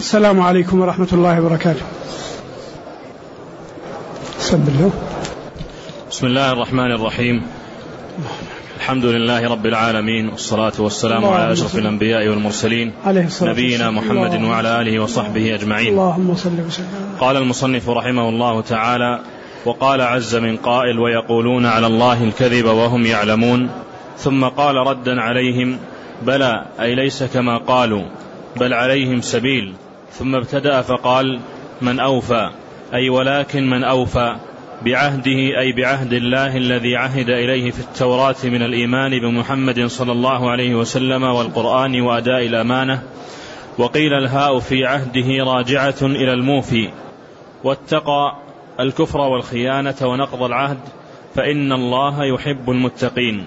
السلام عليكم ورحمة الله وبركاته. بسم الله الرحمن الرحيم. الحمد لله رب العالمين، والصلاة والسلام على أشرف الأنبياء والمرسلين نبينا محمد وعلى آله وصحبه أجمعين. اللهم صل وسلم. قال المصنف رحمه الله تعالى: وقال عز من قائل: ويقولون على الله الكذب وهم يعلمون. ثم قال ردا عليهم: بلى، أي ليس كما قالوا، بل عليهم سبيل. ثم ابتدأ فقال: من أوفى، أي ولكن من أوفى بعهده، أي بعهد الله الذي عهد إليه في التوراة من الإيمان بمحمد صلى الله عليه وسلم والقرآن وأداء الأمانة. وقيل الهاء في عهده راجعة إلى الموفي، واتقى الكفر والخيانة ونقض العهد، فإن الله يحب المتقين.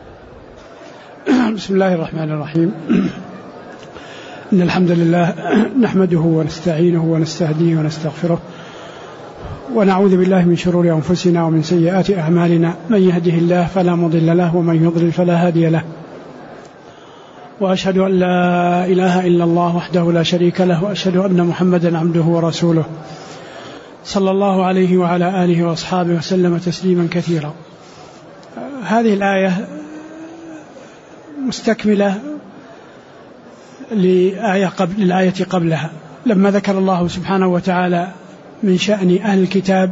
بسم الله الرحمن الرحيم. إن الحمد لله نحمده ونستعينه ونستهديه ونستغفره، ونعوذ بالله من شرور أنفسنا ومن سيئات أعمالنا. من يهده الله فلا مضل له، ومن يضلل فلا هادي له. وأشهد أن لا إله إلا الله وحده لا شريك له، وأشهد أن محمدا عبده ورسوله، صلى الله عليه وعلى آله وأصحابه وسلم تسليما كثيرا. هذه الآية مستكملة للآية قبلها، لما ذكر الله سبحانه وتعالى من شأن أهل الكتاب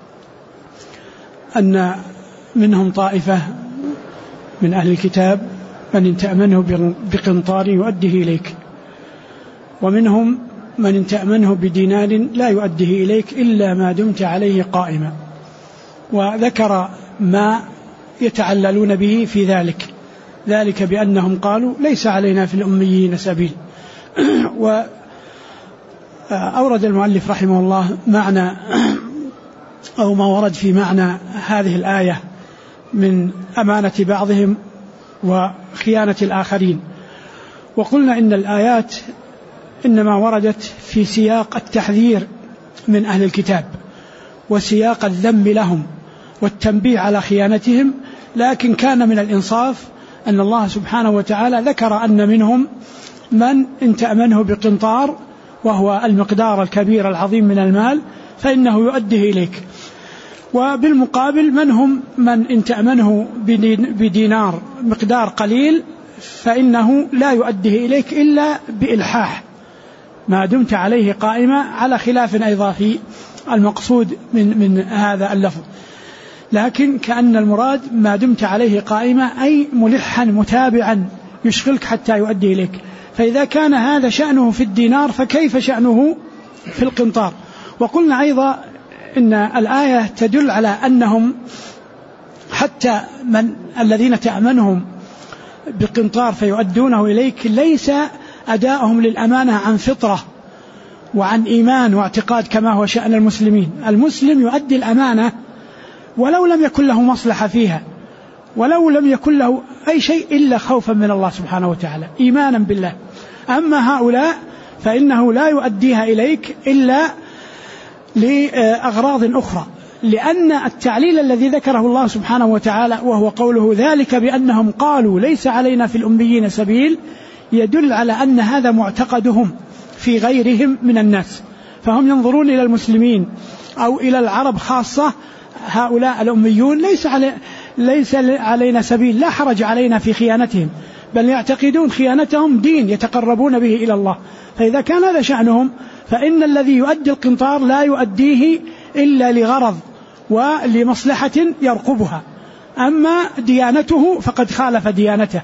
أن منهم طائفة من أهل الكتاب من إن تأمنه بقنطار يؤديه إليك، ومنهم من إن تأمنه بدينار لا يؤديه إليك إلا ما دمت عليه قائما. وذكر ما يتعللون به في ذلك بأنهم قالوا ليس علينا في الأميين سبيل. وأورد المؤلف رحمه الله معنى أو ما ورد في معنى هذه الآية من أمانة بعضهم وخيانة الآخرين. وقلنا إن الآيات إنما وردت في سياق التحذير من أهل الكتاب وسياق الذم لهم والتنبيه على خيانتهم، لكن كان من الإنصاف أن الله سبحانه وتعالى ذكر أن منهم من إن تأمنه بقنطار، وهو المقدار الكبير العظيم من المال، فإنه يؤديه إليك. وبالمقابل من هم من إن تأمنه بدينار مقدار قليل فإنه لا يؤديه إليك إلا بإلحاح ما دمت عليه قائمة، على خلاف أيضا في المقصود من هذا اللفظ. لكن كأن المراد ما دمت عليه قائمة أي ملحا متابعا يشغلك حتى يؤدي إليك. فإذا كان هذا شأنه في الدينار فكيف شأنه في القنطار؟ وقلنا أيضا إن الآية تدل على أنهم حتى من الذين تأمنهم بقنطار فيؤدونه إليك ليس أداؤهم للأمانة عن فطرة وعن إيمان واعتقاد كما هو شأن المسلمين. المسلم يؤدي الأمانة ولو لم يكن له مصلحة فيها، ولو لم يكن له أي شيء إلا خوفا من الله سبحانه وتعالى، إيمانا بالله. أما هؤلاء فإنه لا يؤديها إليك إلا لأغراض أخرى، لأن التعليل الذي ذكره الله سبحانه وتعالى وهو قوله ذلك بأنهم قالوا ليس علينا في الأميين سبيل، يدل على أن هذا معتقدهم في غيرهم من الناس. فهم ينظرون إلى المسلمين أو إلى العرب خاصة، هؤلاء الأميون ليس علينا سبيل، لا حرج علينا في خيانتهم، بل يعتقدون خيانتهم دين يتقربون به إلى الله. فإذا كان هذا شأنهم فإن الذي يؤدي القنطار لا يؤديه إلا لغرض ولمصلحة يرقبها، أما ديانته فقد خالف ديانته.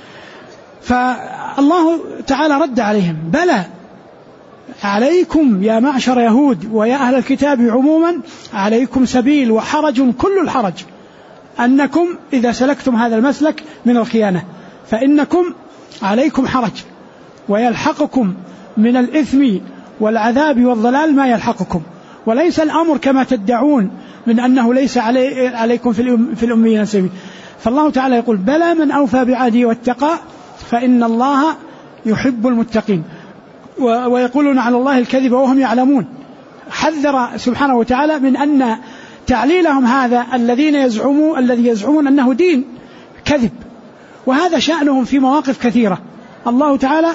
فالله تعالى رد عليهم: بلى، عليكم يا معشر يهود ويا أهل الكتاب عموما عليكم سبيل وحرج كل الحرج، أنكم إذا سلكتم هذا المسلك من الخيانة فإنكم عليكم حرج، ويلحقكم من الإثم والعذاب والضلال ما يلحقكم، وليس الأمر كما تدعون من أنه ليس عليكم في الأميين سبيل. فالله تعالى يقول: بلى، من أوفى بعهده واتقى فإن الله يحب المتقين. ويقولون على الله الكذب وهم يعلمون. حذر سبحانه وتعالى من أن تعليلهم هذا الذي يزعمون أنه دين كذب، وهذا شأنهم في مواقف كثيرة. الله تعالى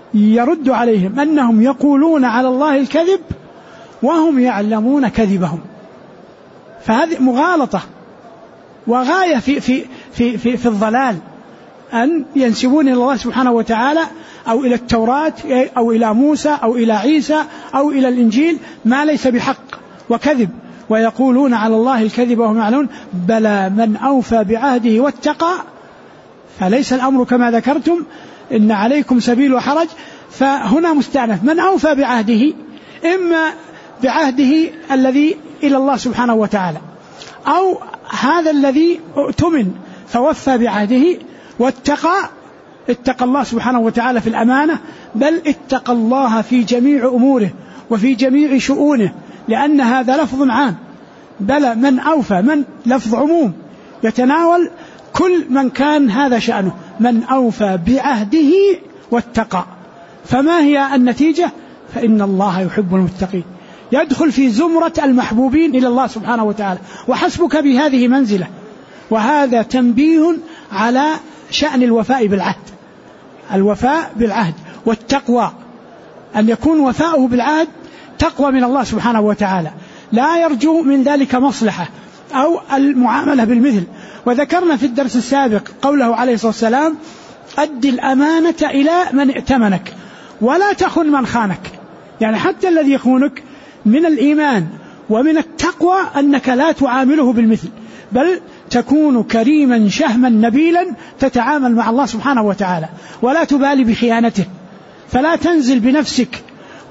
يرد عليهم أنهم يقولون على الله الكذب وهم يعلمون كذبهم. فهذه مغالطة وغاية في الضلال، أن ينسبون إلى الله سبحانه وتعالى أو إلى التوراة أو إلى موسى أو إلى عيسى أو إلى الإنجيل ما ليس بحق وكذب، ويقولون على الله الكذب وهم يعلمون. بلى من أوفى بعهده واتقى. فليس الأمر كما ذكرتم إن عليكم سبيل وحرج، فهنا مستأنف من أوفى بعهده، إما بعهده الذي إلى الله سبحانه وتعالى، أو هذا الذي اؤتمن فوفى بعهده واتقى، اتقى الله سبحانه وتعالى في الأمانة، بل اتقى الله في جميع أموره وفي جميع شؤونه، لأن هذا لفظ عام. بل من أوفى، من لفظ عموم يتناول كل من كان هذا شأنه، من أوفى بعهده واتقى. فما هي النتيجة؟ فإن الله يحب المتقين، يدخل في زمرة المحبوبين إلى الله سبحانه وتعالى. وحسبك بهذه منزلة. وهذا تنبيه على شأن الوفاء بالعهد، الوفاء بالعهد والتقوى، أن يكون وفاؤه بالعهد تقوى من الله سبحانه وتعالى، لا يرجو من ذلك مصلحة أو المعاملة بالمثل. وذكرنا في الدرس السابق قوله عليه الصلاة والسلام: أد الأمانة إلى من ائتمنك ولا تخن من خانك. يعني حتى الذي يخونك من الإيمان ومن التقوى أنك لا تعامله بالمثل، بل تكون كريما شهما نبيلا تتعامل مع الله سبحانه وتعالى ولا تبالي بخيانته، فلا تنزل بنفسك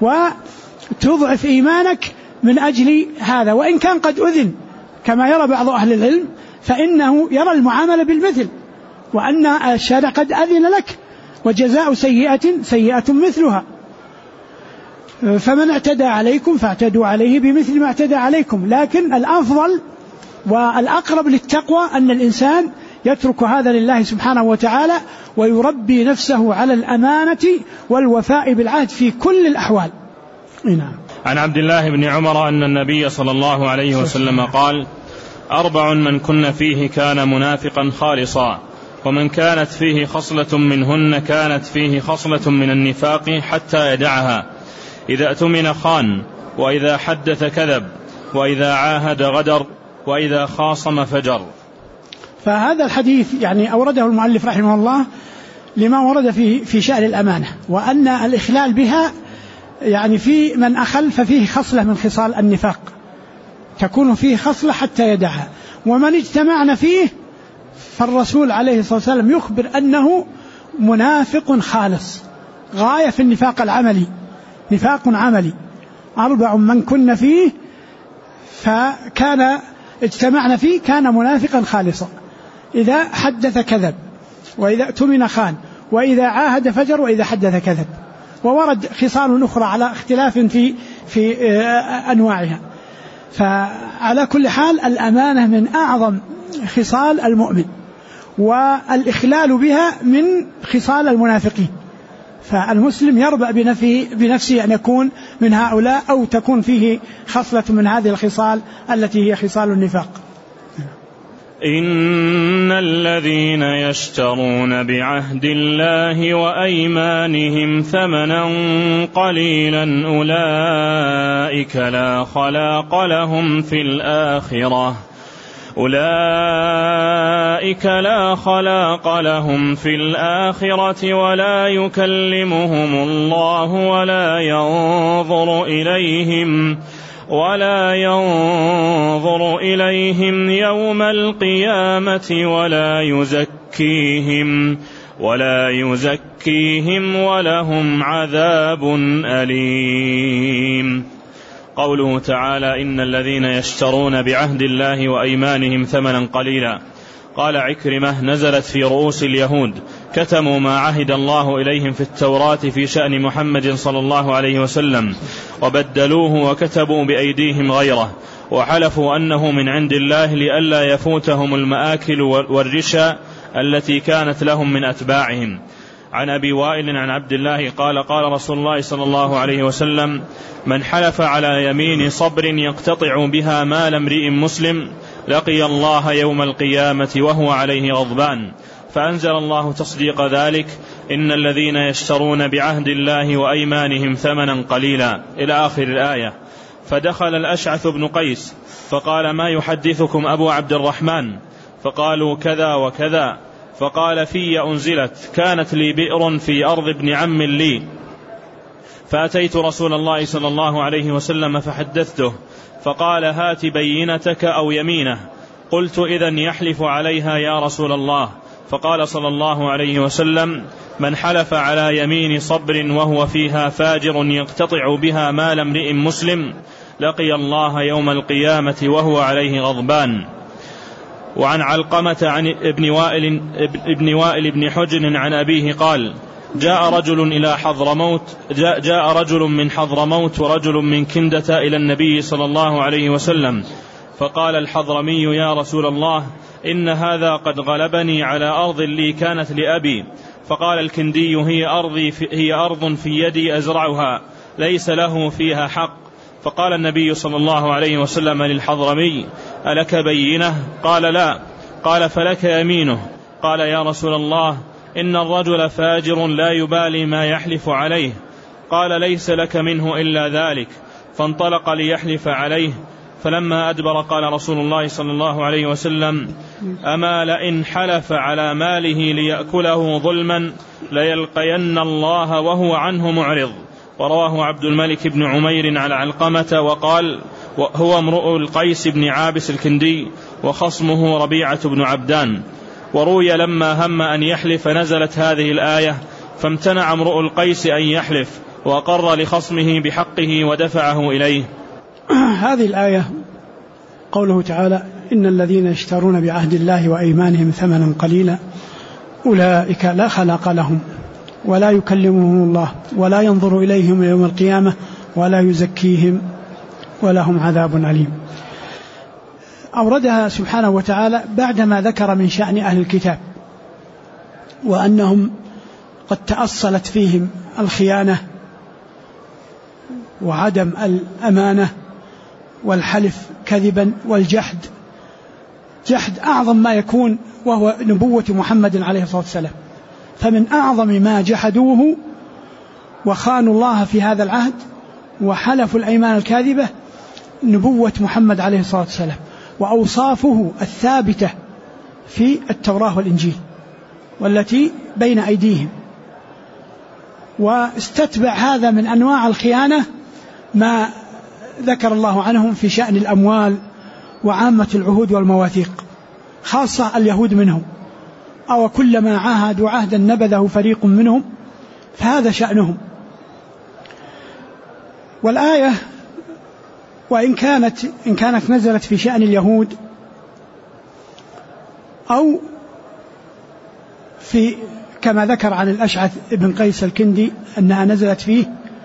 وتضعف إيمانك من أجل هذا. وإن كان قد أذن كما يرى بعض أهل العلم، فإنه يرى المعاملة بالمثل، وأن الشارع قد أذن لك، وجزاء سيئة سيئة مثلها، فمن اعتدى عليكم فاعتدوا عليه بمثل ما اعتدى عليكم. لكن الأفضل والأقرب للتقوى أن الإنسان يترك هذا لله سبحانه وتعالى، ويربي نفسه على الأمانة والوفاء بالعهد في كل الأحوال. نعم. عن عبد الله بن عمر أن النبي صلى الله عليه وسلم قال: 4 من كن فيه كان منافقا خالصا، ومن كانت فيه خصلة منهن كانت فيه خصلة من النفاق حتى يدعها: إذا اؤتمن خان، وإذا حدث كذب، وإذا عاهد غدر، وإذا خاصم فجر. فهذا الحديث يعني أورده المؤلف رحمه الله لما ورد في شأن الأمانة، وأن الإخلال بها يعني في من أخل ففيه خصلة من خصال النفاق، تكون فيه خصلة حتى يدعها. ومن اجتمعنا فيه فالرسول عليه الصلاة والسلام يخبر أنه منافق خالص، غاية في النفاق العملي، نفاق عملي. 4 من كن فيه فكان اجتمعنا فيه كان منافقا خالصا: إذا حدث كذب، وإذا اؤتمن خان، وإذا عاهد فجر، وإذا حدث كذب. وورد خصال أخرى على اختلاف في أنواعها. فعلى كل حال الأمانة من أعظم خصال المؤمن، والإخلال بها من خصال المنافقين. فالمسلم يربأ بنفسه أن يكون من هؤلاء، أو تكون فيه خصلة من هذه الخصال التي هي خصال النفاق. إن الذين يشترون بعهد الله وأيمانهم ثمنا قليلا أولئك لا خلاق لهم في الآخرة، أولئك لا خلاق لهم في الآخرة ولا يكلمهم الله ولا ينظر إليهم يوم القيامة ولا يزكيهم ولهم عذاب أليم. قوله تعالى: إن الذين يشترون بعهد الله وأيمانهم ثمنا قليلا. قال عكرمة: نزلت في رؤوس اليهود، كتموا ما عهد الله إليهم في التوراة في شأن محمد صلى الله عليه وسلم، وبدلوه وكتبوا بأيديهم غيره، وحلفوا أنه من عند الله لئلا يفوتهم المآكل والرشا التي كانت لهم من أتباعهم. عن أبي وائل عن عبد الله قال: قال رسول الله صلى الله عليه وسلم: من حلف على يمين صبر يقتطع بها مال امرئ مسلم لقي الله يوم القيامة وهو عليه غضبان. فأنزل الله تصديق ذلك: إن الذين يشترون بعهد الله وأيمانهم ثمنا قليلا إلى آخر الآية. فدخل الأشعث بن قيس فقال: ما يحدثكم أبو عبد الرحمن؟ فقالوا: كذا وكذا. فقال: في أنزلت كانت لي بئر في أرض ابن عم لي، فأتيت رسول الله صلى الله عليه وسلم فحدثته، فقال: هات بينتك أو يمينه. قلت: إذن يحلف عليها يا رسول الله. فقال صلى الله عليه وسلم: من حلف على يمين صبر وهو فيها فاجر يقتطع بها مال امرئ مسلم لقي الله يوم القيامة وهو عليه غضبان. وعن علقمة عن ابن وائل بن حجر عن أبيه قال: جاء رجل من حضرموت ورجل من كندة إلى النبي صلى الله عليه وسلم، فقال الحضرمي: يا رسول الله، إن هذا قد غلبني على أرض لي كانت لأبي. فقال الكندي: هي أرض في يدي أزرعها ليس له فيها حق. فقال النبي صلى الله عليه وسلم للحضرمي: ألك بينة؟ قال: لا. قال: فلك يمينه. قال: يا رسول الله، إن الرجل فاجر لا يبالي ما يحلف عليه. قال: ليس لك منه إلا ذلك. فانطلق ليحلف عليه، فلما أدبر قال رسول الله صلى الله عليه وسلم: أما لئن حلف على ماله ليأكله ظلما ليلقين الله وهو عنه معرض. ورواه عبد الملك بن عمير على علقمة وقال: هو امرؤ القيس بن عابس الكندي وخصمه ربيعة بن عبدان. وروي لما هم أن يحلف نزلت هذه الآية: فامتنع امرؤ القيس أن يحلف وأقر لخصمه بحقه ودفعه إليه. هذه الآية قوله تعالى: إن الذين يشترون بعهد الله وأيمانهم ثمنا قليلا أولئك لا خلاق لهم ولا يكلمهم الله ولا ينظر إليهم يوم القيامة ولا يزكيهم ولهم عذاب أليم. أوردها سبحانه وتعالى بعدما ذكر من شأن أهل الكتاب وأنهم قد تأصلت فيهم الخيانة وعدم الأمانة والحلف كذبا والجحد، جحد أعظم ما يكون وهو نبوة محمد عليه الصلاة والسلام. فمن أعظم ما جحدوه وخانوا الله في هذا العهد وحلفوا الأيمان الكاذبة نبوة محمد عليه الصلاة والسلام وأوصافه الثابتة في التوراة والإنجيل والتي بين أيديهم. واستتبع هذا من أنواع الخيانة ما ذكر الله عنهم في شأن الأموال وعامة العهود والمواثيق، خاصة اليهود منهم، أو كلما عاهدوا عهدا نبذه فريق منهم، فهذا شأنهم. والآية وإن كانت نزلت في شأن اليهود أو في كما ذكر عن الأشعث بن قيس الكندي أنها نزلت فيه،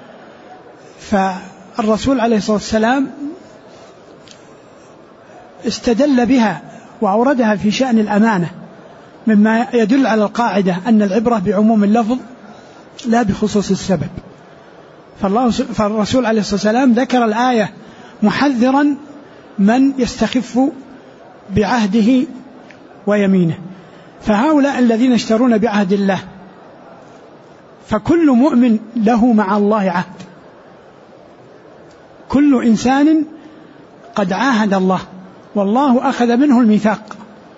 فالرسول عليه الصلاة والسلام استدل بها وأوردها في شأن الأمانة، مما يدل على القاعدة أن العبرة بعموم اللفظ لا بخصوص السبب. فالرسول عليه الصلاة والسلام ذكر الآية محذرا من يستخف بعهده ويمينه. فهؤلاء الذين يشترون بعهد الله، فكل مؤمن له مع الله عهد، كل إنسان قد عاهد الله والله أخذ منه الميثاق،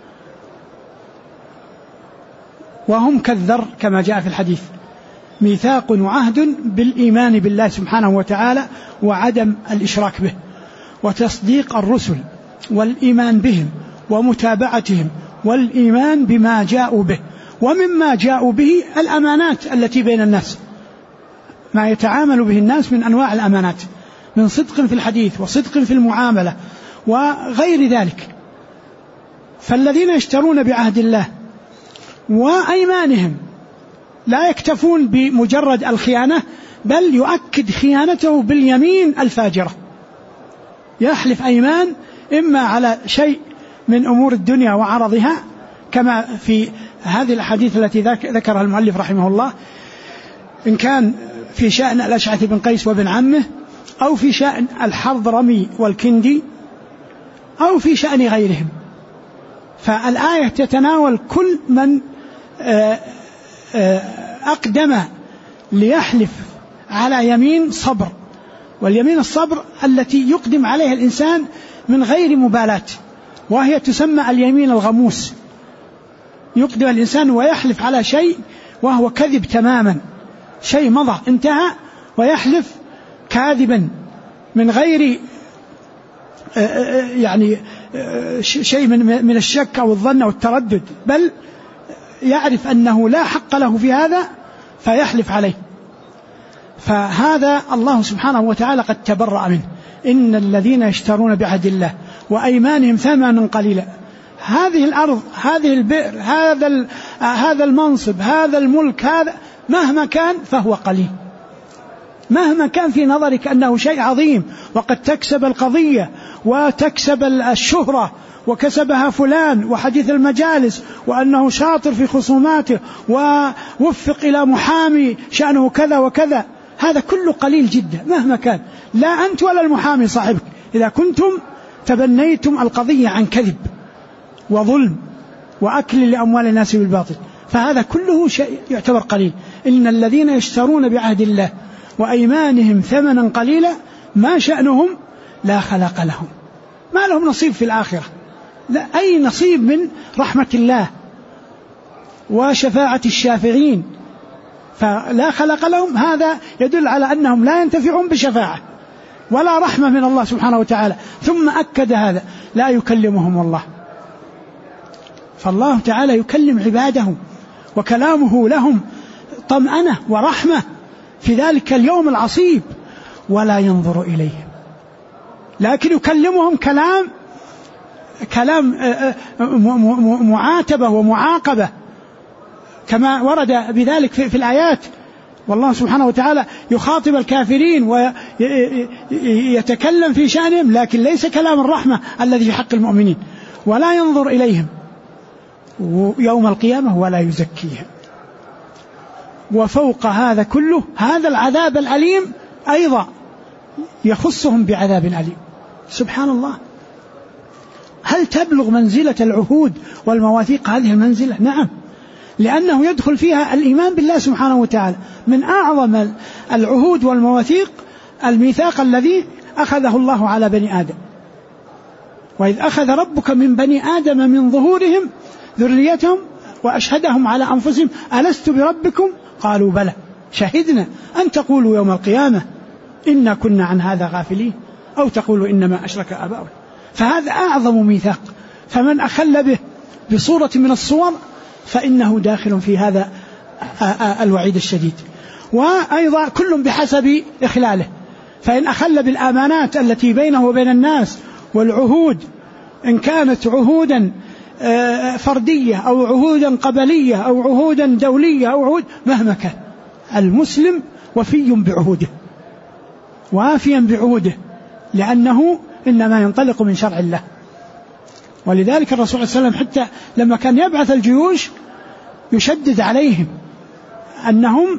وهم كالذر كما جاء في الحديث: ميثاق وعهد بالإيمان بالله سبحانه وتعالى وعدم الإشراك به وتصديق الرسل والإيمان بهم ومتابعتهم والإيمان بما جاءوا به. ومما جاءوا به الأمانات التي بين الناس، ما يتعامل به الناس من أنواع الأمانات، من صدق في الحديث وصدق في المعاملة وغير ذلك. فالذين يشترون بعهد الله وأيمانهم لا يكتفون بمجرد الخيانة، بل يؤكد خيانته باليمين الفاجرة، يحلف أيمان إما على شيء من أمور الدنيا وعرضها كما في هذه الحديث التي ذكرها المؤلف رحمه الله، إن كان في شأن الأشعث بن قيس وابن عمه، أو في شأن الحضرمي والكندي، أو في شأن غيرهم. فالآية تتناول كل من أقدم ليحلف على يمين صبر، واليمين الصبر التي يقدم عليها الإنسان من غير مبالاة، وهي تسمى اليمين الغموس. يقدم الإنسان ويحلف على شيء وهو كذب تماما، شيء مضى انتهى ويحلف كاذبا من غير يعني شيء من الشك أو الظن أو التردد، بل يعرف أنه لا حق له في هذا فيحلف عليه. فهذا الله سبحانه وتعالى قد تبرأ منه. إن الذين يشترون بعهد الله وأيمانهم ثمنا قليلا، هذه الأرض، هذه البئر، هذا المنصب، هذا الملك، هذا مهما كان فهو قليل، مهما كان في نظرك أنه شيء عظيم وقد تكسب القضية وتكسب الشهرة وكسبها فلان وحديث المجالس وأنه شاطر في خصوماته ووفق إلى محامي شأنه كذا وكذا، هذا كله قليل جدا مهما كان، لا أنت ولا المحامي صاحبك، إذا كنتم تبنيتم القضية عن كذب وظلم وأكل لأموال الناس بالباطل، فهذا كله شيء يعتبر قليل. إن الذين يشترون بعهد الله وأيمانهم ثمنا قليلا ما شأنهم؟ لا خلاق لهم، ما لهم نصيب في الآخرة، لا أي نصيب من رحمة الله وشفاعة الشافعين، فلا خلق لهم. هذا يدل على أنهم لا ينتفعون بشفاعة ولا رحمة من الله سبحانه وتعالى. ثم أكد هذا: لا يكلمهم الله. فالله تعالى يكلم عباده وكلامه لهم طمأنة ورحمة في ذلك اليوم العصيب، ولا ينظر إليهم، لكن يكلمهم كلام معاتبة ومعاقبة كما ورد بذلك في الآيات. والله سبحانه وتعالى يخاطب الكافرين ويتكلم في شأنهم، لكن ليس كلام الرحمة الذي في حق المؤمنين. ولا ينظر إليهم يوم القيامة ولا يزكيهم. وفوق هذا كله هذا العذاب الأليم أيضا يخصهم بعذاب أليم. سبحان الله، هل تبلغ منزلة العهود والمواثيق هذه المنزلة؟ نعم، لأنه يدخل فيها الإيمان بالله سبحانه وتعالى. من أعظم العهود والمواثيق الميثاق الذي أخذه الله على بني آدم: وإذ أخذ ربك من بني آدم من ظهورهم ذريتهم وأشهدهم على أنفسهم ألست بربكم قالوا بلى شهدنا أن تقولوا يوم القيامة إنا كنا عن هذا غافلين أو تقولوا إنما أشرك آباؤنا. فهذا أعظم ميثاق، فمن أخل به بصورة من الصور فإنه داخل في هذا الوعيد الشديد. وأيضا كل بحسب إخلاله، فإن أخل بالآمانات التي بينه وبين الناس والعهود، إن كانت عهودا فردية أو عهودا قبلية أو عهودا دولية أو عهود، مهما كان المسلم وفي بعهوده وافيا بعهوده، لأنه إنما ينطلق من شرع الله. ولذلك الرسول صلى الله عليه وسلم حتى لما كان يبعث الجيوش يشدد عليهم أنهم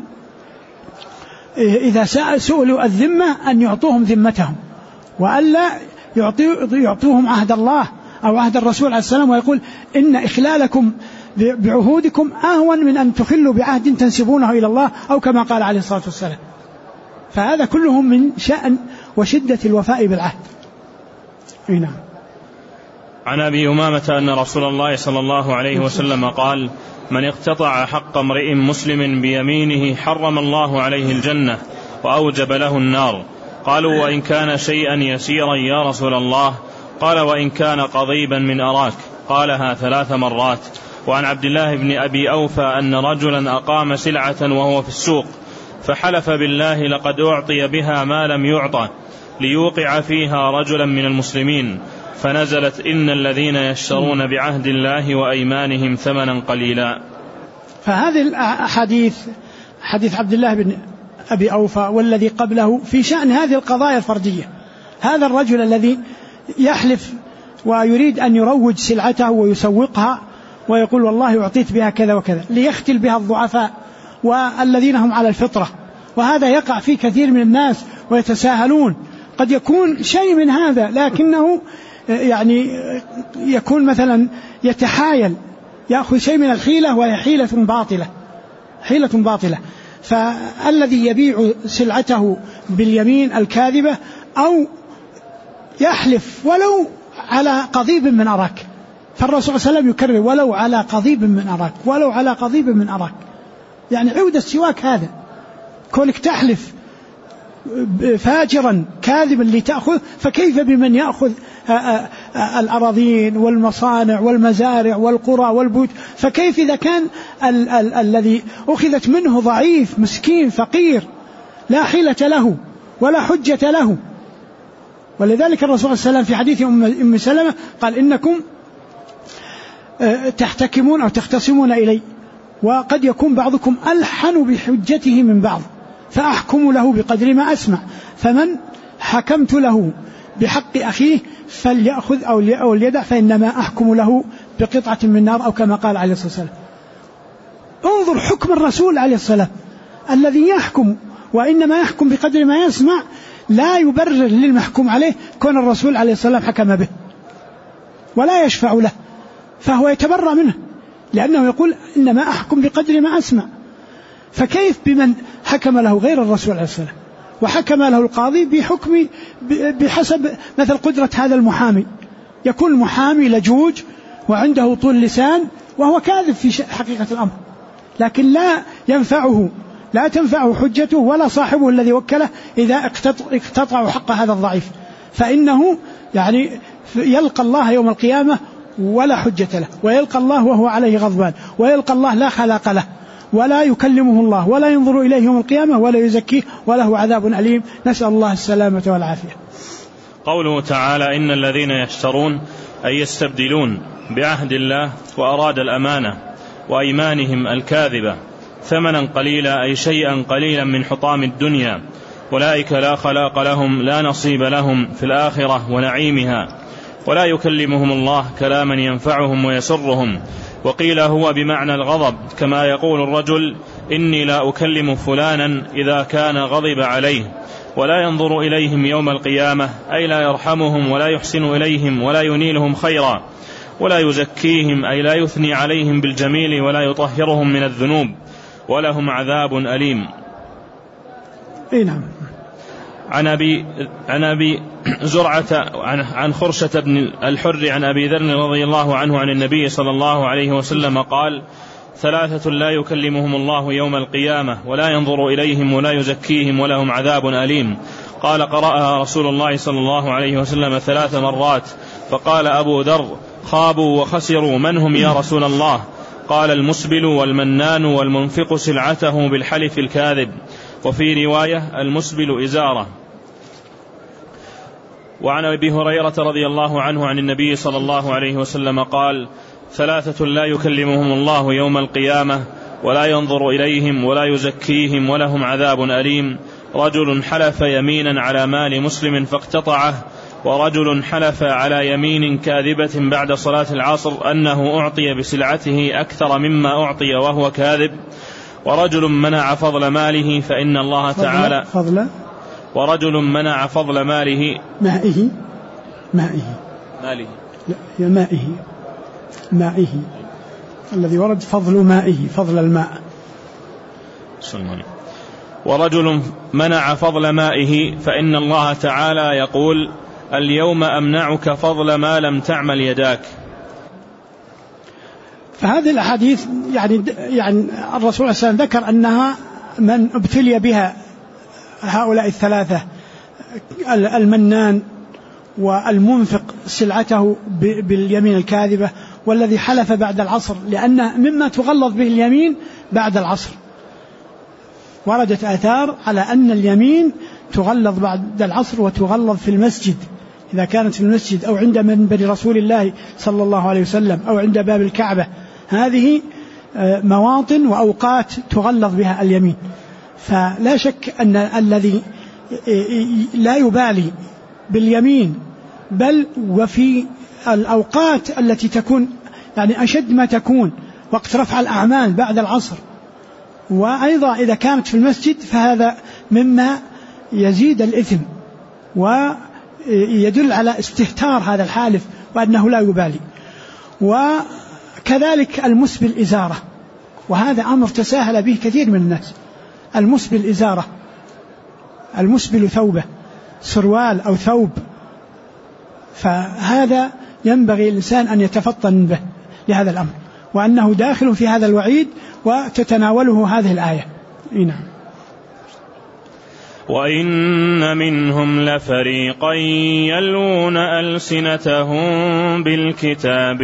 إذا سئلوا الذمة أن يعطوهم ذمتهم، وألا يعطوهم عهد الله أو عهد الرسول عليه السلام، ويقول إن إخلالكم بعهودكم أهون من أن تخلوا بعهد تنسبونه إلى الله، أو كما قال عليه الصلاة والسلام. فهذا كله من شأن وشدة الوفاء بالعهد. نعم. عن أبي أمامة أن رسول الله صلى الله عليه وسلم قال: من اقتطع حق امرئ مسلم بيمينه حرم الله عليه الجنة وأوجب له النار. قالوا: وإن كان شيئا يسيرا يا رسول الله؟ قال: وإن كان قضيبا من أراك. قالها 3 مرات. وعن عبد الله بن أبي أوفى أن رجلا أقام سلعة وهو في السوق فحلف بالله لقد أعطي بها ما لم يعطى ليوقع فيها رجلا من المسلمين، فنزلت: إن الذين يشترون بعهد الله وأيمانهم ثمنا قليلا. فهذه الحديث حديث عبد الله بن أبي أوفى والذي قبله في شأن هذه القضايا الفردية. هذا الرجل الذي يحلف ويريد أن يروج سلعته ويسوقها ويقول والله أعطيت بها كذا وكذا ليختل بها الضعفاء والذين هم على الفطرة، وهذا يقع في كثير من الناس ويتساهلون. قد يكون شيء من هذا، لكنه يعني يكون مثلا يتحايل، يأخذ شيء من الحيلة وهي حيلة باطلة. حيلة باطلة. فالذي يبيع سلعته باليمين الكاذبة أو يحلف ولو على قضيب من أراك، فالرسول صلى الله عليه وسلم يكرر ولو على قضيب من أراك، ولو على قضيب من أراك، يعني عود السواك هذا، كونك تحلف فاجرا كاذبا لتأخذ، فكيف بمن يأخذ الأراضين والمصانع والمزارع والقرى والبيوت؟ فكيف إذا كان الذي أخذت منه ضعيف مسكين فقير لا حيلة له ولا حجة له. ولذلك الرسول صلى الله عليه وسلم في حديث أم سلمة قال إنكم تحتكمون أو تختصمون إلي، وقد يكون بعضكم ألحن بحجته من بعض، فأحكم له بقدر ما أسمع، فمن حكمت له بحق أخيه فليأخذ أو ليدع، فإنما أحكم له بقطعة من نار، أو كما قال عليه الصلاة والسلام. انظر حكم الرسول عليه الصلاة والسلام الذي يحكم، وإنما يحكم بقدر ما يسمع، لا يبرر للمحكوم عليه كون الرسول عليه الصلاة والسلام حكم به ولا يشفع له، فهو يتبرأ منه لأنه يقول إنما أحكم بقدر ما أسمع. فكيف بمن حكم له غير الرسول عليه الصلاة والسلام، وحكم له القاضي بحكم بحسب مثل قدرة هذا المحامي، يكون المحامي لجوج وعنده طول لسان وهو كاذب في حقيقة الأمر، لكن لا تنفعه حجته ولا صاحبه الذي وكله إذا اقتطعوا حق هذا الضعيف، فإنه يعني يلقى الله يوم القيامة ولا حجة له، ويلقى الله وهو عليه غضبان، ويلقى الله لا خلاق له، ولا يكلمه الله ولا ينظر إليه يوم القيامة ولا يزكيه وله عذاب أليم. نسأل الله السلامة والعافية. قوله تعالى إن الذين يشترون أي يستبدلون بعهد الله وأراد الأمانة وأيمانهم الكاذبة ثمنا قليلا أي شيئا قليلا من حطام الدنيا، أولئك لا خلاق لهم لا نصيب لهم في الآخرة ونعيمها، ولا يكلمهم الله كلاما ينفعهم ويسرهم. وقيل هو بمعنى الغضب، كما يقول الرجل إني لا أكلم فلانا إذا كان غضب عليه، ولا ينظر إليهم يوم القيامة أي لا يرحمهم ولا يحسن إليهم ولا ينيلهم خيرا، ولا يزكيهم أي لا يثني عليهم بالجميل ولا يطهرهم من الذنوب، ولهم عذاب أليم. نعم. عن أبي زرعة عن خرشة بن الحر عن أبي ذر رضي الله عنه عن النبي صلى الله عليه وسلم قال ثلاثة لا يكلمهم الله يوم القيامة ولا ينظر إليهم ولا يزكيهم ولهم عذاب أليم. قال قرأها رسول الله صلى الله عليه وسلم 3 مرات، فقال أبو ذر خابوا وخسروا من هم يا رسول الله؟ قال المسبل والمنان والمنفق سلعته بالحلف الكاذب، وفي رواية المسبل إزارة. وعن أبي هريرة رضي الله عنه عن النبي صلى الله عليه وسلم قال 3 لا يكلمهم الله يوم القيامة ولا ينظر إليهم ولا يزكيهم ولهم عذاب أليم، رجل حلف يمينا على مال مسلم فاقتطعه، ورجل حلف على يمين كاذبة بعد صلاة العصر أنه أعطي بسلعته أكثر مما أعطي وهو كاذب، ورجل منع فضل ماله فإن الله تعالى ورجل منع فضل ماله مائه الذي ورد فضل مائه فضل الماء. ورجل منع فضل مائه فإن الله تعالى يقول اليوم أمنعك فضل ما لم تعمل يداك. فهذه الأحاديث يعني الرسول صلى الله عليه وسلم ذكر أنها من ابتلي بها هؤلاء 3 المنان والمنفق سلعته باليمين الكاذبة والذي حلف بعد العصر، لأن مما تغلظ به اليمين بعد العصر. وردت آثار على أن اليمين تغلظ بعد العصر وتغلظ في المسجد إذا كانت في المسجد أو عند منبر رسول الله صلى الله عليه وسلم أو عند باب الكعبة، هذه مواطن وأوقات تغلظ بها اليمين. فلا شك أن الذي لا يبالي باليمين بل وفي الأوقات التي تكون يعني أشد ما تكون وقت رفع الأعمال بعد العصر، وأيضا إذا كانت في المسجد فهذا مما يزيد الإثم ويدل على استهتار هذا الحالف وأنه لا يبالي. وكذلك المسبل إزارة، وهذا أمر تساهل به كثير من الناس. المسبل إزارة، المسبل ثوبه، سروال أو ثوب، فهذا ينبغي الإنسان أن يتفطن به لهذا الأمر، وأنه داخل في هذا الوعيد وتتناوله هذه الآية. نعم. وإن منهم لفريقا يلون ألسنتهم بالكتاب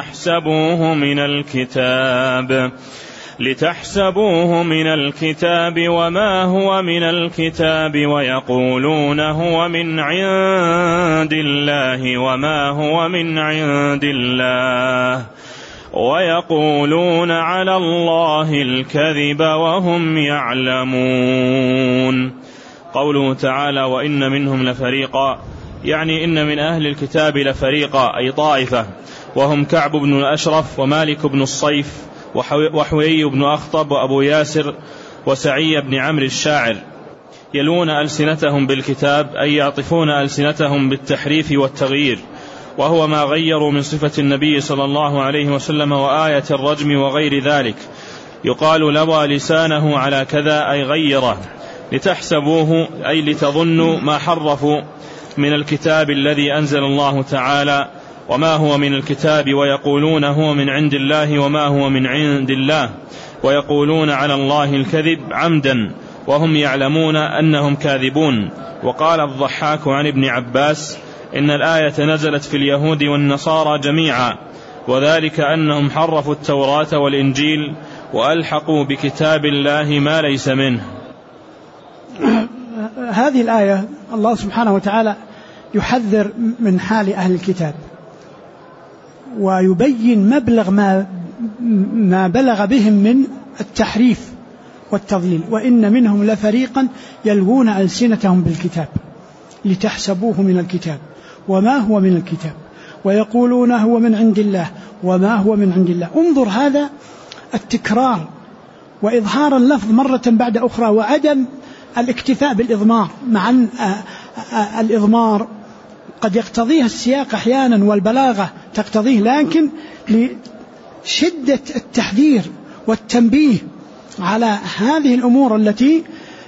لتحسبوه من الكتاب وما هو من الكتاب ويقولون هو من عند الله وما هو من عند الله ويقولون على الله الكذب وهم يعلمون. قوله تعالى وإن منهم لفريقا، يعني إن من أهل الكتاب لفريقا أي طائفة، وهم كعب بن الأشرف ومالك بن الصيف وحويي بن أخطب وأبو ياسر وسعي بن عمرو الشاعر، يلون ألسنتهم بالكتاب أي يعطفون ألسنتهم بالتحريف والتغيير، وهو ما غيروا من صفة النبي صلى الله عليه وسلم وآية الرجم وغير ذلك. يقال لوى لسانه على كذا أي غيره. لتحسبوه أي لتظنوا ما حرفوا من الكتاب الذي أنزل الله تعالى وما هو من الكتاب، ويقولون هو من عند الله وما هو من عند الله، ويقولون على الله الكذب عمدا وهم يعلمون أنهم كاذبون. وقال الضحاك عن ابن عباس إن الآية نزلت في اليهود والنصارى جميعا، وذلك أنهم حرفوا التوراة والإنجيل وألحقوا بكتاب الله ما ليس منه. هذه الآية الله سبحانه وتعالى يحذر من حال أهل الكتاب، ويبين مبلغ ما بلغ بهم من التحريف والتضليل. وإن منهم لفريقا يلوون ألسنتهم بالكتاب لتحسبوه من الكتاب وما هو من الكتاب ويقولون هو من عند الله وما هو من عند الله. انظر هذا التكرار وإظهار اللفظ مرة بعد أخرى، وعدم الاكتفاء بالإضمار، مع أن الإضمار قد يقتضيه السياق أحيانا والبلاغة تقتضيه، لكن لشدة التحذير والتنبيه على هذه الأمور التي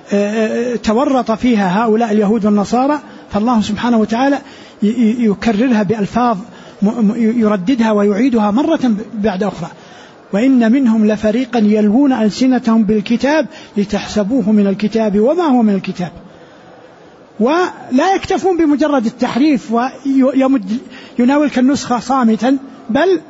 تورط فيها هؤلاء اليهود والنصارى، فالله سبحانه وتعالى يكررها بألفاظ يرددها ويعيدها مرة بعد أخرى. وإن منهم لفريقا يلوون ألسنتهم بالكتاب لتحسبوه من الكتاب وما هو من الكتاب. ولا يكتفون بمجرد التحريف ويناولك النسخة صامتا، بل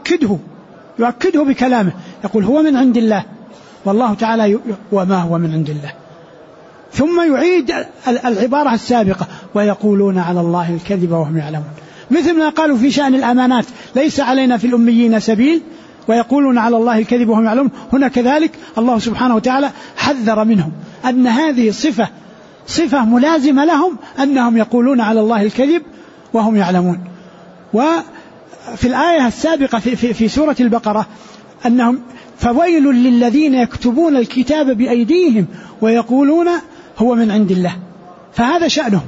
يؤكده بكلامه، يقول هو من عند الله، والله تعالى وما هو من عند الله، ثم يعيد العبارة السابقة ويقولون على الله الكذب وهم يعلمون، مثل ما قالوا في شأن الأمانات ليس علينا في الأميين سبيل ويقولون على الله الكذب وهم يعلمون. هنا كذلك الله سبحانه وتعالى حذر منهم أن هذه صفة ملازمة لهم، أنهم يقولون على الله الكذب وهم يعلمون. وفي الآية السابقة في سورة البقرة أنهم فويل للذين يكتبون الكتاب بأيديهم ويقولون هو من عند الله، فهذا شأنهم.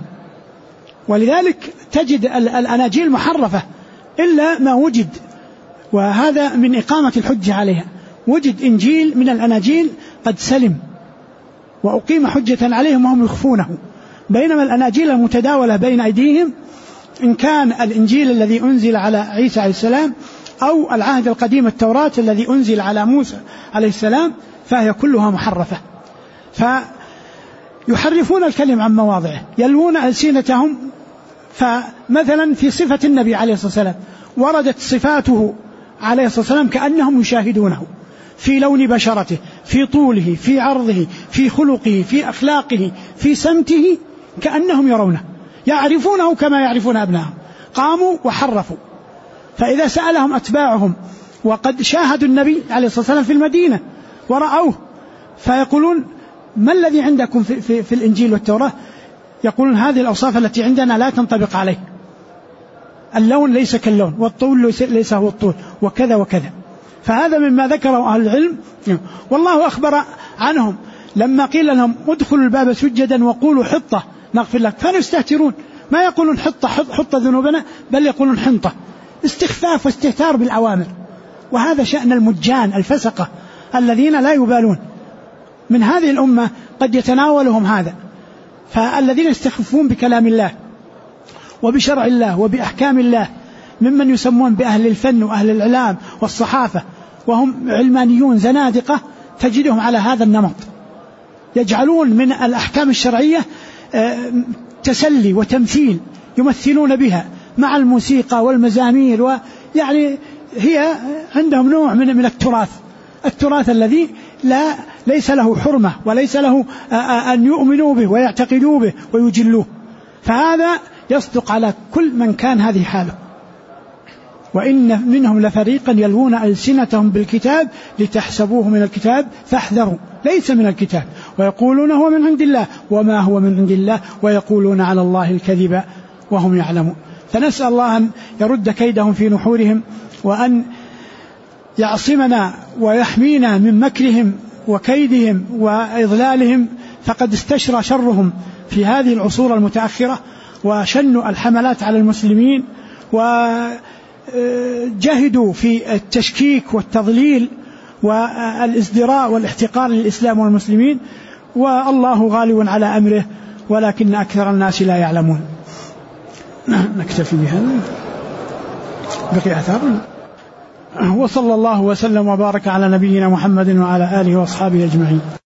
ولذلك تجد الأناجيل محرفة إلا ما وجد، وهذا من إقامة الحجة عليها. وجد إنجيل من الأناجيل قد سلم وأقيم حجة عليهم وهم يخفونه، بينما الأناجيل المتداولة بين أيديهم إن كان الإنجيل الذي أنزل على عيسى عليه السلام أو العهد القديم التوراة الذي أنزل على موسى عليه السلام فهي كلها محرفة. فيحرفون الكلم عن مواضعه، يلوون ألسنتهم. فمثلا في صفة النبي عليه الصلاة والسلام وردت صفاته عليه الصلاة والسلام كأنهم يشاهدونه في لون بشرته، في طوله، في عرضه، في خلقه، في أخلاقه، في سمته، كأنهم يرونه، يعرفونه كما يعرفون أبنائهم. قاموا وحرفوا. فإذا سألهم أتباعهم وقد شاهدوا النبي عليه الصلاة والسلام في المدينة ورأوه فيقولون ما الذي عندكم في الإنجيل والتوراة؟ يقولون هذه الأوصاف التي عندنا لا تنطبق عليه، اللون ليس كاللون، والطول ليس هو الطول، وكذا وكذا. فهذا مما ذكره أهل العلم. والله أخبر عنهم لما قيل لهم ادخلوا الباب سجدا وقولوا حطة نغفر لك، كانوا يستهترون، ما يقولون حط ذنوبنا، بل يقولون حنطة، استخفاف واستهتار بالأوامر. وهذا شأن المجان الفسقة الذين لا يبالون من هذه الأمة قد يتناولهم هذا. فالذين يستخفون بكلام الله وبشرع الله وبأحكام الله ممن يسمون بأهل الفن وأهل الإعلام والصحافة وهم علمانيون زنادقة، تجدهم على هذا النمط، يجعلون من الأحكام الشرعية تسلي وتمثيل يمثلون بها مع الموسيقى والمزامير، ويعني هي عندهم نوع من التراث الذي ليس له حرمة وليس له أن يؤمنوا به ويعتقدوا به ويجلوه. فهذا يصدق على كل من كان هذه حاله. وإن منهم لفريقا يلوون ألسنتهم بالكتاب لتحسبوه من الكتاب فاحذروا ليس من الكتاب ويقولون هو من عند الله وما هو من عند الله ويقولون على الله الكذب وهم يعلمون. فنسأل الله أن يرد كيدهم في نحورهم وأن يعصمنا ويحمينا من مكرهم وكيدهم وإضلالهم، فقد استشرى شرهم في هذه العصور المتأخرة وشنوا الحملات على المسلمين وجهدوا في التشكيك والتضليل والازدراء والاحتقار للإسلام والمسلمين، والله غالب على أمره ولكن أكثر الناس لا يعلمون. نكتفي بهذا، بقي أثار. وصلى الله وسلم وبارك على نبينا محمد وعلى آله وأصحابه أجمعين.